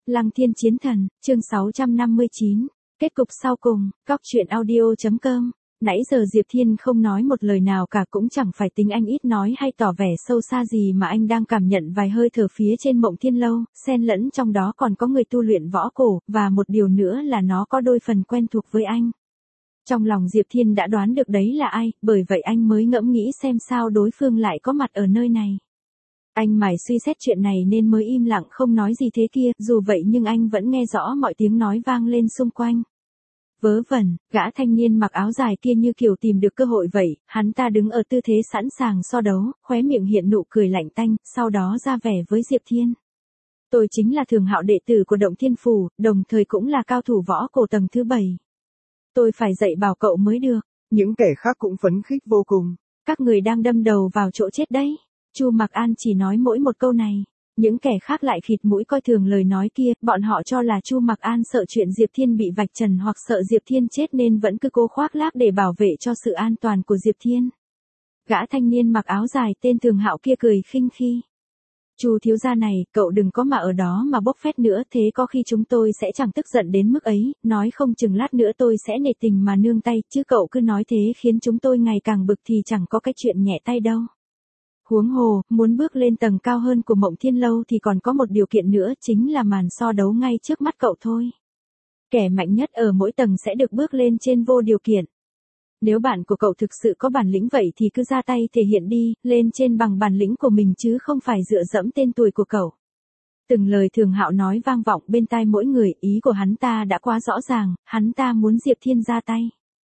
Lăng Thiên Chiến Thần, chương 659, kết cục sau cùng, Cóc Truyện Audio.com. Nãy giờ Diệp Thiên không nói một lời nào cả, cũng chẳng phải tính anh ít nói hay tỏ vẻ sâu xa gì, mà anh đang cảm nhận vài hơi thở phía trên Mộng Thiên Lâu, xen lẫn trong đó còn có người tu luyện võ cổ, và một điều nữa là nó có đôi phần quen thuộc với anh. Trong lòng Diệp Thiên đã đoán được đấy là ai, bởi vậy anh mới ngẫm nghĩ xem sao đối phương lại có mặt ở nơi này. Anh mải suy xét chuyện này nên mới im lặng không nói gì thế kia, dù vậy nhưng anh vẫn nghe rõ mọi tiếng nói vang lên xung quanh. Vớ vẩn, gã thanh niên mặc áo dài kia như kiểu tìm được cơ hội vậy, hắn ta đứng ở tư thế sẵn sàng so đấu, khóe miệng hiện nụ cười lạnh tanh, sau đó ra vẻ với Diệp Thiên. Tôi chính là Thường Hạo, đệ tử của Động Thiên Phủ, đồng thời cũng là cao thủ võ cổ tầng thứ 7. Tôi phải dạy bảo cậu mới được. Những kẻ khác cũng phấn khích vô cùng. Các người đang đâm đầu vào chỗ chết đấy. Chu Mặc An chỉ nói mỗi một câu này. Những kẻ khác lại khịt mũi coi thường lời nói kia, bọn họ cho là Chu Mặc An sợ chuyện Diệp Thiên bị vạch trần hoặc sợ Diệp Thiên chết nên vẫn cứ cố khoác lác để bảo vệ cho sự an toàn của Diệp Thiên. Gã thanh niên mặc áo dài tên Thường Hạo kia cười khinh khi. Chu thiếu gia này, cậu đừng có mà ở đó mà bốc phét nữa, thế có khi chúng tôi sẽ chẳng tức giận đến mức ấy, nói không chừng lát nữa tôi sẽ nể tình mà nương tay, chứ cậu cứ nói thế khiến chúng tôi ngày càng bực thì chẳng có cái chuyện nhẹ tay đâu. Huống hồ, muốn bước lên tầng cao hơn của Mộng Thiên Lâu thì còn có một điều kiện nữa, chính là màn so đấu ngay trước mắt cậu thôi. Kẻ mạnh nhất ở mỗi tầng sẽ được bước lên trên vô điều kiện. Nếu bạn của cậu thực sự có bản lĩnh vậy thì cứ ra tay thể hiện đi, lên trên bằng bản lĩnh của mình chứ không phải dựa dẫm tên tuổi của cậu. Từng lời Thường Hạo nói vang vọng bên tai mỗi người, ý của hắn ta đã quá rõ ràng, hắn ta muốn Diệp Thiên ra tay.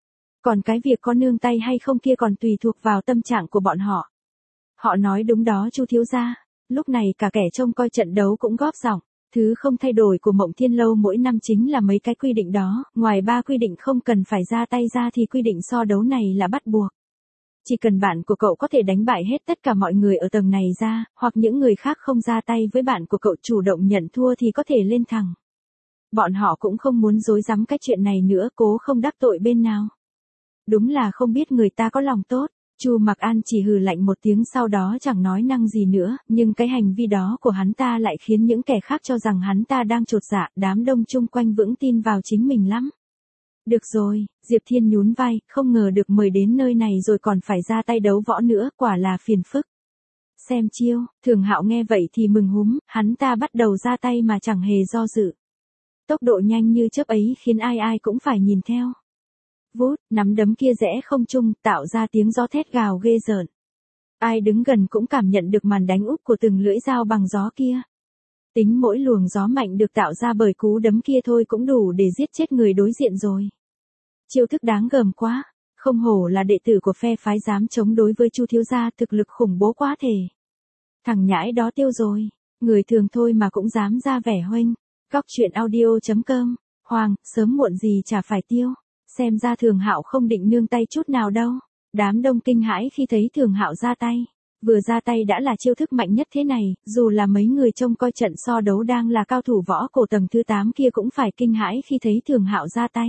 Còn cái việc có nương tay hay không kia còn tùy thuộc vào tâm trạng của bọn họ. Họ nói đúng đó Chu thiếu gia. Lúc này cả kẻ trông coi trận đấu cũng góp giọng. Thứ không thay đổi của Mộng Thiên Lâu mỗi năm chính là mấy cái quy định đó, ngoài 3 quy định không cần phải ra tay ra thì quy định so đấu này là bắt buộc. Chỉ cần bạn của cậu có thể đánh bại hết tất cả mọi người ở tầng này ra, hoặc những người khác không ra tay với bạn của cậu chủ động nhận thua thì có thể lên thẳng. Bọn họ cũng không muốn dối rắm cái chuyện này nữa, cố không đắc tội bên nào. Đúng là không biết người ta có lòng tốt. Chu Mặc An chỉ hừ lạnh một tiếng sau đó chẳng nói năng gì nữa, nhưng cái hành vi đó của hắn ta lại khiến những kẻ khác cho rằng hắn ta đang chột dạ, đám đông chung quanh vững tin vào chính mình lắm. Được rồi, Diệp Thiên nhún vai, không ngờ được mời đến nơi này rồi còn phải ra tay đấu võ nữa, quả là phiền phức. Xem chiêu, Thường Hạo nghe vậy thì mừng húm, hắn ta bắt đầu ra tay mà chẳng hề do dự. Tốc độ nhanh như chớp ấy khiến ai ai cũng phải nhìn theo. Vút, nắm đấm kia rẽ không trung, tạo ra tiếng gió thét gào ghê rợn. Ai đứng gần cũng cảm nhận được màn đánh úp của từng lưỡi dao bằng gió kia. Tính mỗi luồng gió mạnh được tạo ra bởi cú đấm kia thôi cũng đủ để giết chết người đối diện rồi. Chiêu thức đáng gờm quá, không hổ là đệ tử của phe phái dám chống đối với Chu thiếu gia, thực lực khủng bố quá thể. Thằng nhãi đó tiêu rồi, người thường thôi mà cũng dám ra vẻ huênh. Cóc Truyện Audio.com. Hoàng, sớm muộn gì chả phải tiêu. Xem ra Thường Hạo không định nương tay chút nào đâu. Đám đông kinh hãi khi thấy Thường Hạo ra tay. Vừa ra tay đã là chiêu thức mạnh nhất thế này, dù là mấy người trông coi trận so đấu đang là cao thủ võ cổ tầng thứ 8 kia cũng phải kinh hãi khi thấy Thường Hạo ra tay.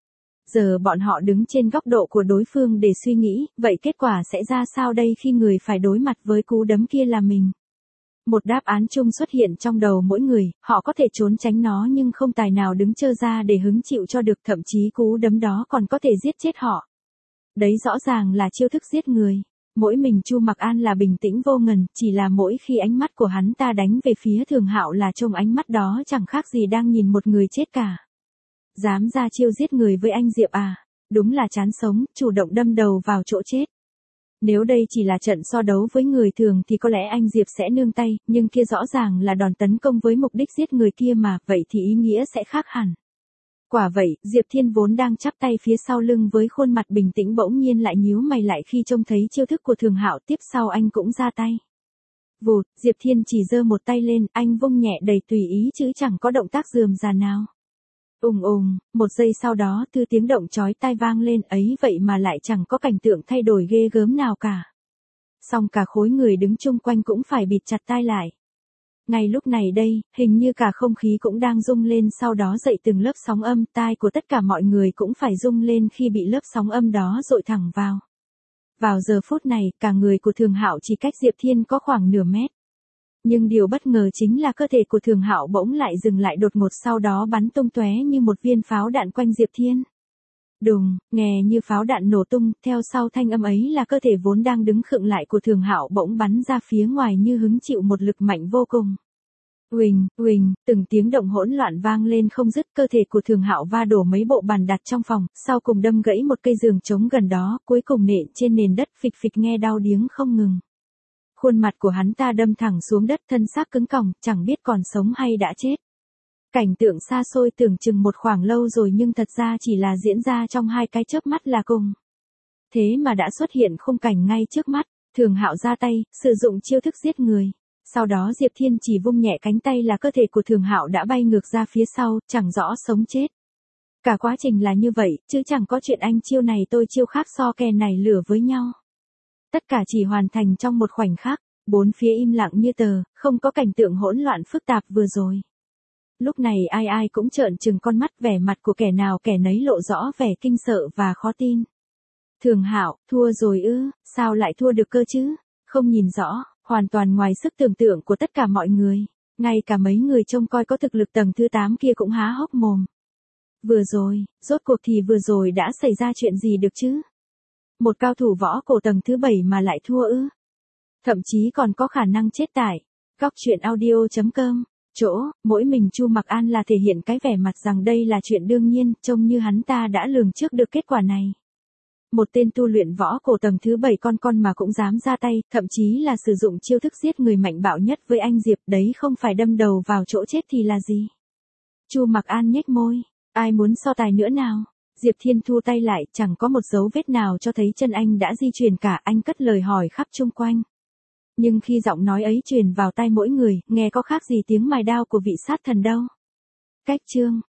Giờ bọn họ đứng trên góc độ của đối phương để suy nghĩ, vậy kết quả sẽ ra sao đây khi người phải đối mặt với cú đấm kia là mình? Một đáp án chung xuất hiện trong đầu mỗi người, họ có thể trốn tránh nó nhưng không tài nào đứng chơ ra để hứng chịu cho được, thậm chí cú đấm đó còn có thể giết chết họ. Đấy rõ ràng là chiêu thức giết người. Mỗi mình Chu Mặc An là bình tĩnh vô ngần, chỉ là mỗi khi ánh mắt của hắn ta đánh về phía Thường Hạo là trông ánh mắt đó chẳng khác gì đang nhìn một người chết cả. Dám ra chiêu giết người với anh Diệp à? Đúng là chán sống, chủ động đâm đầu vào chỗ chết. Nếu đây chỉ là trận so đấu với người thường thì có lẽ anh Diệp sẽ nương tay, nhưng kia rõ ràng là đòn tấn công với mục đích giết người kia mà, vậy thì ý nghĩa sẽ khác hẳn. Quả vậy, Diệp Thiên vốn đang chắp tay phía sau lưng với khuôn mặt bình tĩnh bỗng nhiên lại nhíu mày lại khi trông thấy chiêu thức của Thường Hạo, tiếp sau anh cũng ra tay. Vụt, Diệp Thiên chỉ giơ một tay lên, anh vung nhẹ đầy tùy ý chứ chẳng có động tác rườm rà nào. Một giây sau đó từ tiếng động chói tai vang lên, ấy vậy mà lại chẳng có cảnh tượng thay đổi ghê gớm nào cả. Song cả khối người đứng chung quanh cũng phải bịt chặt tai lại. Ngay lúc này đây, hình như cả không khí cũng đang rung lên, sau đó dậy từng lớp sóng âm, tai của tất cả mọi người cũng phải rung lên khi bị lớp sóng âm đó dội thẳng vào. Vào giờ phút này, cả người của Thường Hạo chỉ cách Diệp Thiên có khoảng nửa mét. Nhưng điều bất ngờ chính là cơ thể của Thường Hạo bỗng lại dừng lại đột ngột, sau đó bắn tung tóe như một viên pháo đạn quanh Diệp Thiên. Đùng, nghe như pháo đạn nổ tung, theo sau thanh âm ấy là cơ thể vốn đang đứng khựng lại của Thường Hạo bỗng bắn ra phía ngoài như hứng chịu một lực mạnh vô cùng. Uỳnh, uỳnh, từng tiếng động hỗn loạn vang lên không dứt, cơ thể của Thường Hạo va đổ mấy bộ bàn đặt trong phòng, sau cùng đâm gãy một cây giường trống gần đó, cuối cùng nện trên nền đất phịch phịch nghe đau điếng không ngừng. Khuôn mặt của hắn ta đâm thẳng xuống đất, thân xác cứng còng, chẳng biết còn sống hay đã chết. Cảnh tượng xa xôi tưởng chừng một khoảng lâu rồi nhưng thật ra chỉ là diễn ra trong hai cái chớp mắt là cùng. Thế mà đã xuất hiện khung cảnh ngay trước mắt, Thường Hạo ra tay, sử dụng chiêu thức giết người. Sau đó Diệp Thiên chỉ vung nhẹ cánh tay là cơ thể của Thường Hạo đã bay ngược ra phía sau, chẳng rõ sống chết. Cả quá trình là như vậy, chứ chẳng có chuyện anh chiêu này tôi chiêu khác so kè này lửa với nhau. Tất cả chỉ hoàn thành trong một khoảnh khắc, bốn phía im lặng như tờ, không có cảnh tượng hỗn loạn phức tạp vừa rồi. Lúc này ai ai cũng trợn trừng con mắt, vẻ mặt của kẻ nào kẻ nấy lộ rõ vẻ kinh sợ và khó tin. Thường Hạo, thua rồi ư, sao lại thua được cơ chứ? Không nhìn rõ, hoàn toàn ngoài sức tưởng tượng của tất cả mọi người. Ngay cả mấy người trông coi có thực lực tầng thứ 8 kia cũng há hốc mồm. Vừa rồi, rốt cuộc thì vừa rồi đã xảy ra chuyện gì được chứ? Một cao thủ võ cổ tầng thứ 7 mà lại thua ư? Thậm chí còn có khả năng chết tại Góc Truyện Audio.com. Chỗ, mỗi mình Chu Mặc An là thể hiện cái vẻ mặt rằng đây là chuyện đương nhiên, trông như hắn ta đã lường trước được kết quả này. Một tên tu luyện võ cổ tầng thứ 7 con mà cũng dám ra tay, thậm chí là sử dụng chiêu thức giết người mạnh bạo nhất với anh Diệp, đấy không phải đâm đầu vào chỗ chết thì là gì? Chu Mặc An nhếch môi, ai muốn so tài nữa nào? Diệp Thiên thu tay lại, chẳng có một dấu vết nào cho thấy chân anh đã di chuyển cả, anh cất lời hỏi khắp chung quanh. Nhưng khi giọng nói ấy truyền vào tai mỗi người, nghe có khác gì tiếng mài đao của vị sát thần đâu. Cách chương